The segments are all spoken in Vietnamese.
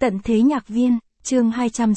Tận thế nhạc viên, chương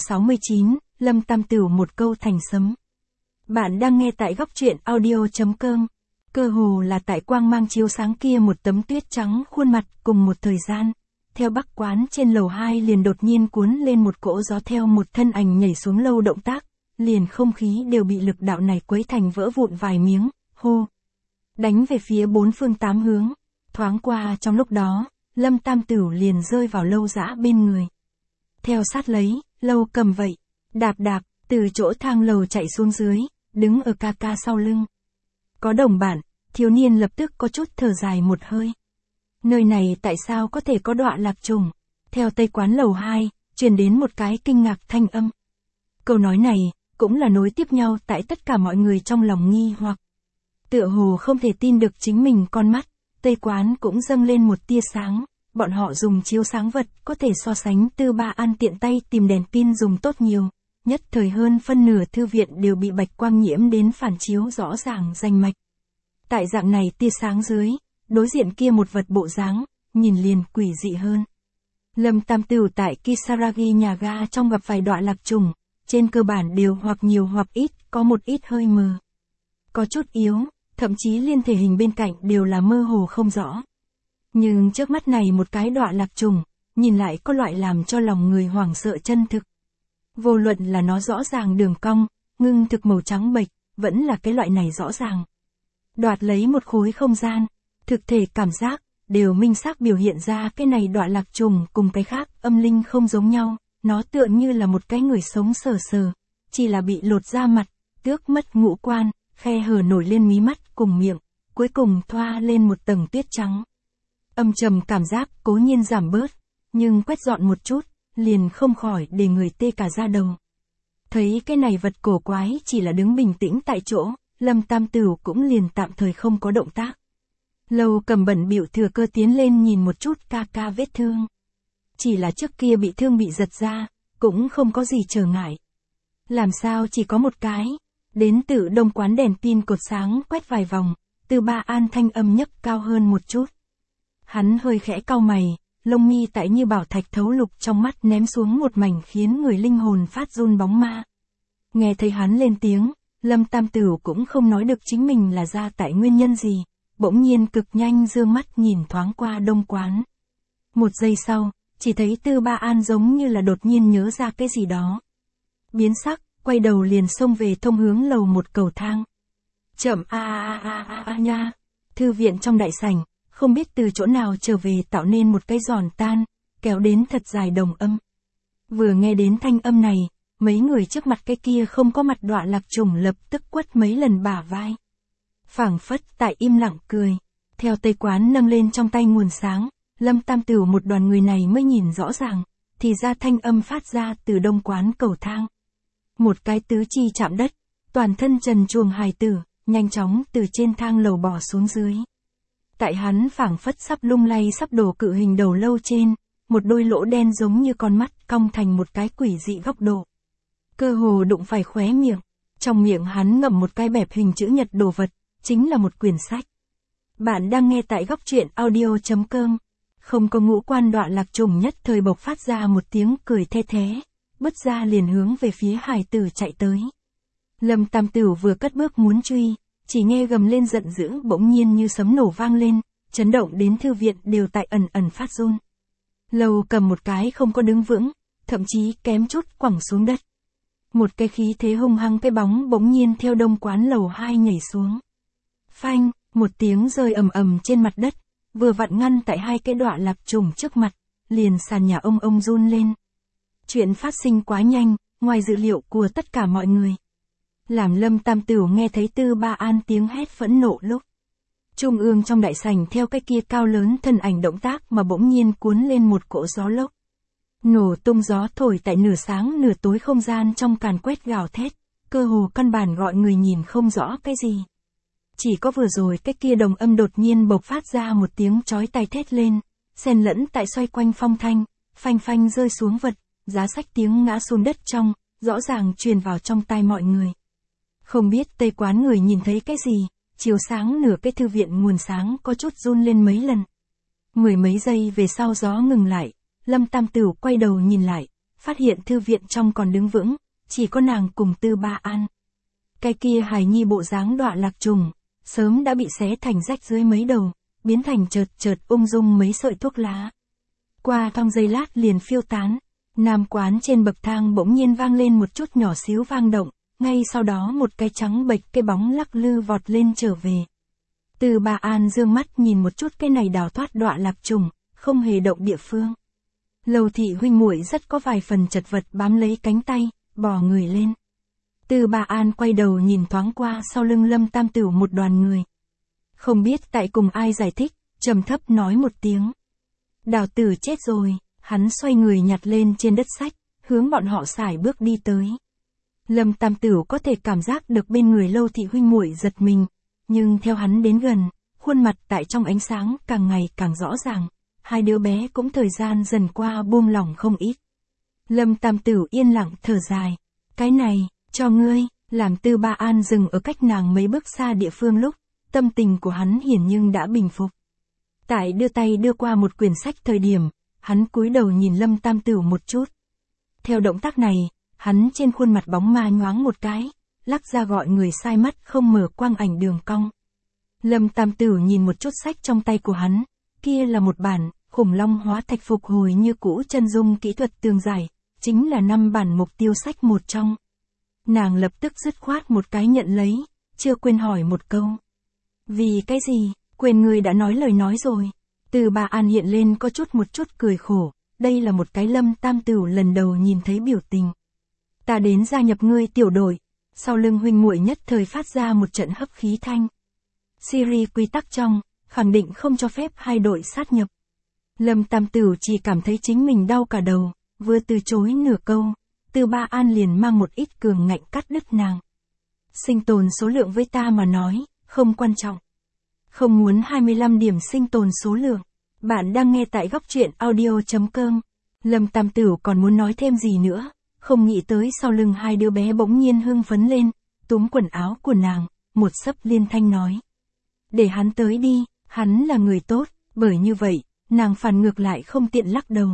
269, Lâm Tam Tửu một câu thành sấm. Bạn đang nghe tại góc truyện audio.com. Cơ hồ là tại quang mang chiếu sáng kia một tấm tuyết trắng khuôn mặt cùng một thời gian. Theo bắc quán trên lầu 2 liền đột nhiên cuốn lên một cỗ gió theo một thân ảnh nhảy xuống lâu động tác. Liền không khí đều bị lực đạo này quấy thành vỡ vụn vài miếng, hô. Đánh về phía bốn phương tám hướng. Thoáng qua trong lúc đó, Lâm Tam Tửu liền rơi vào Lâu Dã bên người. Theo sát lấy, Lâu Cầm vậy, đạp đạp, từ chỗ thang lầu chạy xuống dưới, đứng ở ca ca sau lưng. Có đồng bạn, thiếu niên lập tức có chút thở dài một hơi. Nơi này tại sao có thể có đọa lạc trùng? Theo tây quán lầu 2, truyền đến một cái kinh ngạc thanh âm. Câu nói này, cũng là nối tiếp nhau tại tất cả mọi người trong lòng nghi hoặc. Tựa hồ không thể tin được chính mình con mắt, tây quán cũng dâng lên một tia sáng. Bọn họ dùng chiếu sáng vật có thể so sánh Tư Ba An tiện tay tìm đèn pin dùng tốt nhiều. Nhất thời hơn phân nửa thư viện đều bị bạch quang nhiễm đến phản chiếu rõ ràng rành mạch. Tại dạng này tia sáng dưới, đối diện kia một vật bộ dáng, nhìn liền quỷ dị hơn. Lâm Tam Tửu tại Kisaragi nhà ga trong gặp vài đọa lạc trùng, trên cơ bản đều hoặc nhiều hoặc ít, có một ít hơi mờ. Có chút yếu, thậm chí liên thể hình bên cạnh đều là mơ hồ không rõ. Nhưng trước mắt này một cái đọa lạc trùng, nhìn lại có loại làm cho lòng người hoảng sợ chân thực. Vô luận là nó rõ ràng đường cong, ngưng thực màu trắng bệch, vẫn là cái loại này rõ ràng. Đoạt lấy một khối không gian, thực thể cảm giác, đều minh xác biểu hiện ra cái này đọa lạc trùng cùng cái khác âm linh không giống nhau, nó tựa như là một cái người sống sờ sờ, chỉ là bị lột da mặt, tước mất ngũ quan, khe hở nổi lên mí mắt cùng miệng, cuối cùng thoa lên một tầng tuyết trắng. Âm trầm cảm giác cố nhiên giảm bớt, nhưng quét dọn một chút, liền không khỏi để người tê cả da đầu. Thấy cái này vật cổ quái chỉ là đứng bình tĩnh tại chỗ, Lâm Tam Tửu cũng liền tạm thời không có động tác. Lâu Cầm bận bịu thừa cơ tiến lên nhìn một chút ca ca vết thương. Chỉ là trước kia bị thương bị giật ra, cũng không có gì trở ngại. Làm sao chỉ có một cái, đến từ đông quán đèn pin cột sáng quét vài vòng, Tư Ba An thanh âm nhấc cao hơn một chút. Hắn hơi khẽ cau mày, lông mi tại như bảo thạch thấu lục trong mắt ném xuống một mảnh khiến người linh hồn phát run bóng ma. Nghe thấy hắn lên tiếng, Lâm Tam Tửu cũng không nói được chính mình là ra tại nguyên nhân gì, bỗng nhiên cực nhanh dương mắt nhìn thoáng qua đông quán. Một giây sau, chỉ thấy Tư Ba An giống như là đột nhiên nhớ ra cái gì đó. Biến sắc, quay đầu liền xông về thông hướng lầu một cầu thang. Chậm nha, thư viện trong đại sảnh. Không biết từ chỗ nào trở về tạo nên một cái giòn tan, kéo đến thật dài đồng âm. Vừa nghe đến thanh âm này, mấy người trước mặt cái kia không có mặt đọa lạc trùng lập tức quất mấy lần bả vai. Phảng phất tại im lặng cười, theo tây quán nâng lên trong tay nguồn sáng, Lâm Tam Tửu một đoàn người này mới nhìn rõ ràng, thì ra thanh âm phát ra từ đông quán cầu thang. Một cái tứ chi chạm đất, toàn thân trần truồng hài tử, nhanh chóng từ trên thang lầu bò xuống dưới. Tại hắn phảng phất sắp lung lay sắp đổ cự hình đầu lâu trên, một đôi lỗ đen giống như con mắt cong thành một cái quỷ dị góc độ. Cơ hồ đụng phải khóe miệng, trong miệng hắn ngậm một cái bẹp hình chữ nhật đồ vật, chính là một quyển sách. Bạn đang nghe tại góc truyện audio.com. Không có ngũ quan đọa lạc trùng nhất thời bộc phát ra một tiếng cười the thé, bứt ra liền hướng về phía hài tử chạy tới. Lâm Tam Tửu vừa cất bước muốn truy, chỉ nghe gầm lên giận dữ bỗng nhiên như sấm nổ vang lên, chấn động đến thư viện đều tại ẩn ẩn phát run. Lâu Cầm một cái không có đứng vững, thậm chí kém chút quẳng xuống đất. Một cái khí thế hung hăng cái bóng bỗng nhiên theo đông quán lầu 2 nhảy xuống. Phanh, một tiếng rơi ầm ầm trên mặt đất, vừa vặn ngăn tại hai cái đọa lạc trùng trước mặt, liền sàn nhà ông run lên. Chuyện phát sinh quá nhanh, ngoài dự liệu của tất cả mọi người. Làm Lâm Tam Tửu nghe thấy Tư Ba An tiếng hét phẫn nộ lúc. Trung ương trong đại sảnh theo cái kia cao lớn thân ảnh động tác mà bỗng nhiên cuốn lên một cỗ gió lốc. Nổ tung gió thổi tại nửa sáng nửa tối không gian trong càn quét gào thét, cơ hồ căn bản gọi người nhìn không rõ cái gì. Chỉ có vừa rồi cái kia đồng âm đột nhiên bộc phát ra một tiếng chói tai thét lên, xen lẫn tại xoay quanh phong thanh, phanh phanh rơi xuống vật, giá sách tiếng ngã xuống đất trong, rõ ràng truyền vào trong tai mọi người. Không biết tây quán người nhìn thấy cái gì, chiếu sáng nửa cái thư viện nguồn sáng có chút run lên mấy lần. Mười mấy giây về sau gió ngừng lại, Lâm Tam Tửu quay đầu nhìn lại, phát hiện thư viện trong còn đứng vững, chỉ có nàng cùng Tư Ba An. Cái kia hài nhi bộ dáng đọa lạc trùng, sớm đã bị xé thành rách dưới mấy đầu, biến thành chợt ung dung mấy sợi thuốc lá. Qua trong giây lát liền phiêu tán, Nam Quán trên bậc thang bỗng nhiên vang lên một chút nhỏ xíu vang động, ngay sau đó một cái trắng bệch cái bóng lắc lư vọt lên trở về. Tư Ba An dương mắt nhìn một chút cái này đào thoát đọa lạc trùng, không hề động địa phương. Lầu Thị huynh muội rất có vài phần chật vật bám lấy cánh tay, bò người lên. Tư Ba An quay đầu nhìn thoáng qua sau lưng Lâm Tam Tửu một đoàn người. Không biết tại cùng ai giải thích, trầm thấp nói một tiếng. Đào tử chết rồi, hắn xoay người nhặt lên trên đất sách, hướng bọn họ sải bước đi tới. Lâm Tam Tửu có thể cảm giác được bên người Lâu Thị huynh muội giật mình, nhưng theo hắn đến gần, khuôn mặt tại trong ánh sáng càng ngày càng rõ ràng, hai đứa bé cũng thời gian dần qua buông lỏng không ít. Lâm Tam Tửu yên lặng thở dài, cái này, cho ngươi, làm Tư Ba An dừng ở cách nàng mấy bước xa địa phương lúc, tâm tình của hắn hiển nhưng đã bình phục. Tại đưa tay đưa qua một quyển sách thời điểm, hắn cúi đầu nhìn Lâm Tam Tửu một chút. Theo động tác này, hắn trên khuôn mặt bóng ma nhoáng một cái, lắc ra gọi người sai mắt không mở quang ảnh đường cong. Lâm Tam Tửu nhìn một chút sách trong tay của hắn, kia là một bản, khủng long hóa thạch phục hồi như cũ chân dung kỹ thuật tường giải, chính là 5 bản mục tiêu sách một trong. Nàng lập tức dứt khoát một cái nhận lấy, chưa quên hỏi một câu. Vì cái gì, quên người đã nói lời nói rồi. Từ Ba An hiện lên có một chút cười khổ, đây là một cái Lâm Tam Tửu lần đầu nhìn thấy biểu tình. Ta đến gia nhập ngươi tiểu đội, sau lưng huynh muội nhất thời phát ra một trận hấp khí thanh. Siri quy tắc trong, khẳng định không cho phép hai đội sát nhập. Lâm Tam Tửu chỉ cảm thấy chính mình đau cả đầu, vừa từ chối nửa câu, Từ Ba An liền mang một ít cường ngạnh cắt đứt nàng. Sinh tồn số lượng với ta mà nói, không quan trọng. Không muốn 25 điểm sinh tồn số lượng. Bạn đang nghe tại góc truyện audio.com. Lâm Tam Tửu còn muốn nói thêm gì nữa, không nghĩ tới sau lưng hai đứa bé bỗng nhiên hưng phấn lên, túm quần áo của nàng, một sấp liên thanh nói. Để hắn tới đi, hắn là người tốt, bởi như vậy, nàng phản ngược lại không tiện lắc đầu.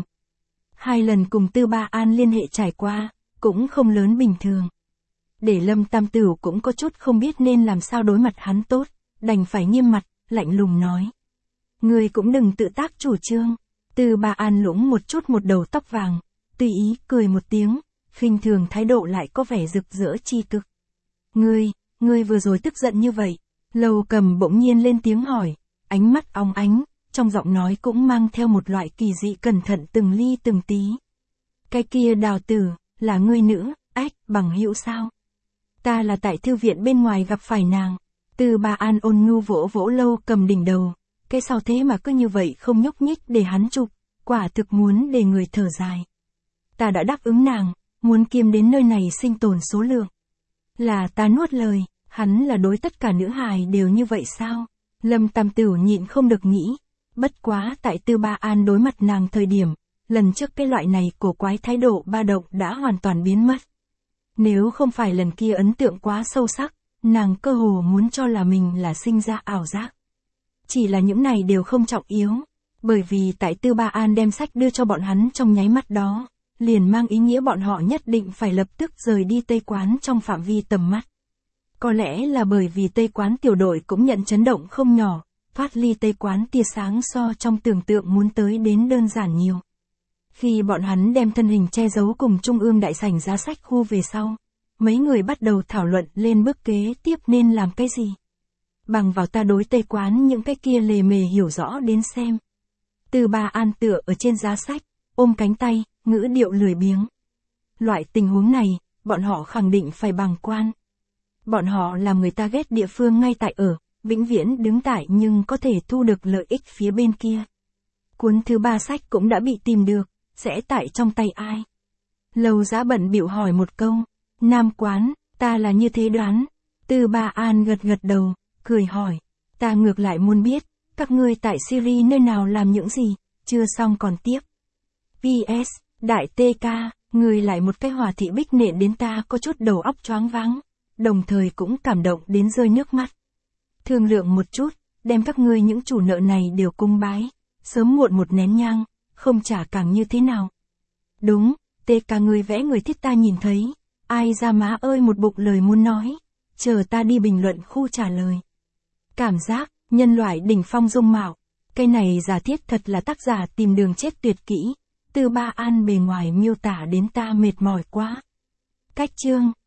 2 lần cùng Tư Ba An liên hệ trải qua, cũng không lớn bình thường. Để Lâm Tam Tửu cũng có chút không biết nên làm sao đối mặt hắn tốt, đành phải nghiêm mặt, lạnh lùng nói. Người cũng đừng tự tác chủ trương. Tư Ba An lũng một đầu tóc vàng, tùy ý cười một tiếng, khinh thường thái độ lại có vẻ rực rỡ chi cực. Ngươi vừa rồi tức giận như vậy. Lâu Cầm bỗng nhiên lên tiếng hỏi, ánh mắt óng ánh, trong giọng nói cũng mang theo một loại kỳ dị cẩn thận từng ly từng tí. Cái kia Đào tử, là ngươi nữ, bằng hữu sao? Ta là tại thư viện bên ngoài gặp phải nàng. Tư Ba An ôn nhu vỗ vỗ Lâu Cầm đỉnh đầu, cái sao thế mà cứ như vậy không nhúc nhích để hắn chụp, quả thực muốn để người thở dài. Ta đã đáp ứng nàng, muốn kiêm đến nơi này sinh tồn số lượng. Là ta nuốt lời, hắn là đối tất cả nữ hài đều như vậy sao? Lâm Tam Tửu nhịn không được nghĩ, bất quá tại Tư Ba An đối mặt nàng thời điểm, lần trước cái loại này cổ quái thái độ ba động đã hoàn toàn biến mất. Nếu không phải lần kia ấn tượng quá sâu sắc, nàng cơ hồ muốn cho là mình là sinh ra ảo giác. Chỉ là những này đều không trọng yếu, bởi vì tại Tư Ba An đem sách đưa cho bọn hắn trong nháy mắt đó, liền mang ý nghĩa bọn họ nhất định phải lập tức rời đi Tây Quán trong phạm vi tầm mắt. Có lẽ là bởi vì Tây Quán tiểu đội cũng nhận chấn động không nhỏ, thoát ly Tây Quán tia sáng so trong tưởng tượng muốn tới đến đơn giản nhiều. Khi bọn hắn đem thân hình che giấu cùng Trung ương đại sảnh giá sách khu về sau, mấy người bắt đầu thảo luận lên bước kế tiếp nên làm cái gì. Bằng vào ta đối Tây Quán những cái kia lề mề hiểu rõ đến xem. Tư Ba An tựa ở trên giá sách, ôm cánh tay, ngữ điệu lười biếng. Loại tình huống này, bọn họ khẳng định phải bàng quan. Bọn họ làm người ta ghét địa phương ngay tại ở, vĩnh viễn đứng tại nhưng có thể thu được lợi ích phía bên kia. Cuốn thứ 3 sách cũng đã bị tìm được, sẽ tại trong tay ai? Lầu Giá bận bịu hỏi một câu. Nam Quán, ta là như thế đoán. Tư Ba An gật đầu, cười hỏi. Ta ngược lại muốn biết, các ngươi tại Syria nơi nào làm những gì, chưa xong còn tiếp. PS, Đại TK, người lại một cái hòa thị bích nện đến ta có chút đầu óc choáng váng, đồng thời cũng cảm động đến rơi nước mắt. Thương lượng một chút, đem các ngươi những chủ nợ này đều cung bái, sớm muộn một nén nhang, không trả càng như thế nào. Đúng, tê cả người vẽ người thích ta nhìn thấy. Ai ra má ơi một bụng lời muốn nói. Chờ ta đi bình luận khu trả lời. Cảm giác, nhân loại đỉnh phong dung mạo. Cái này giả thiết thật là tác giả tìm đường chết tuyệt kỹ. Từ Ba An bề ngoài miêu tả đến ta mệt mỏi quá. Cách chương